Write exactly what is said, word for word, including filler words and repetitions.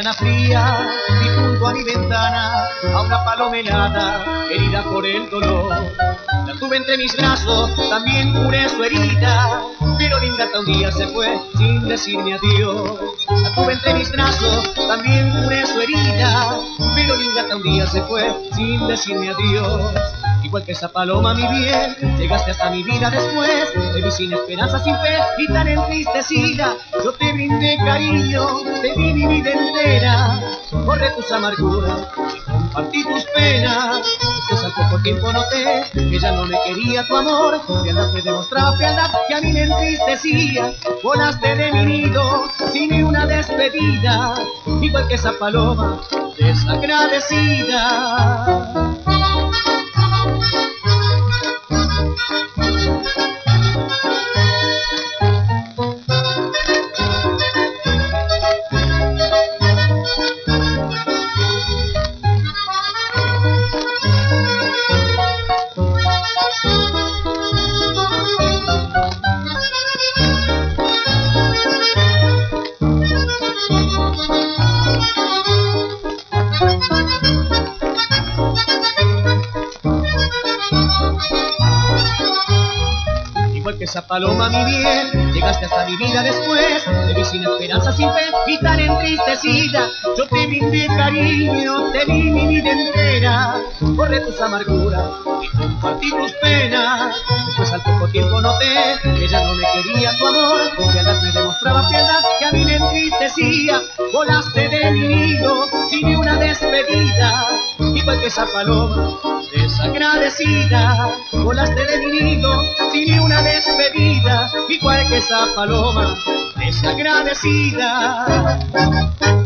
mañana fría vi junto a mi ventana a una paloma helada, herida por el dolor. La tuve entre mis brazos, también curé su herida, pero la ingrata un día se fue sin decirme adiós. La tuve entre mis brazos, también curé su herida, pero la ingrata un día se fue sin decirme adiós. Igual que esa paloma, mi bien, llegaste hasta mi vida después. Te vi sin esperanza, sin fe y tan entristecida. Yo te brindé cariño, te di mi vida entera. Borré tus amarguras y compartí tus penas. Después al poco tiempo noté que ya no me quería tu amor. Fealdad me demostraba, fealdad que a mí me entristecía. Volaste de mi nido sin ni una despedida, igual que esa paloma desagradecida. Igual que esa paloma, mi bien, llegaste hasta mi vida después. Te vi sin esperanza, sin fe y tan entristecida. Yo te brindé cariño, te di mi vida entera. Borré tus amarguras y compartí tus penas. Después al poco tiempo noté que ya no me quería tu amor. Fealdad me demostraba, fealdad que a mí me entristecía. Volaste de mi nido sin ni una despedida, igual que esa paloma desagradecida. Volaste de mi nido sin ni una despedida, igual que esa paloma desagradecida.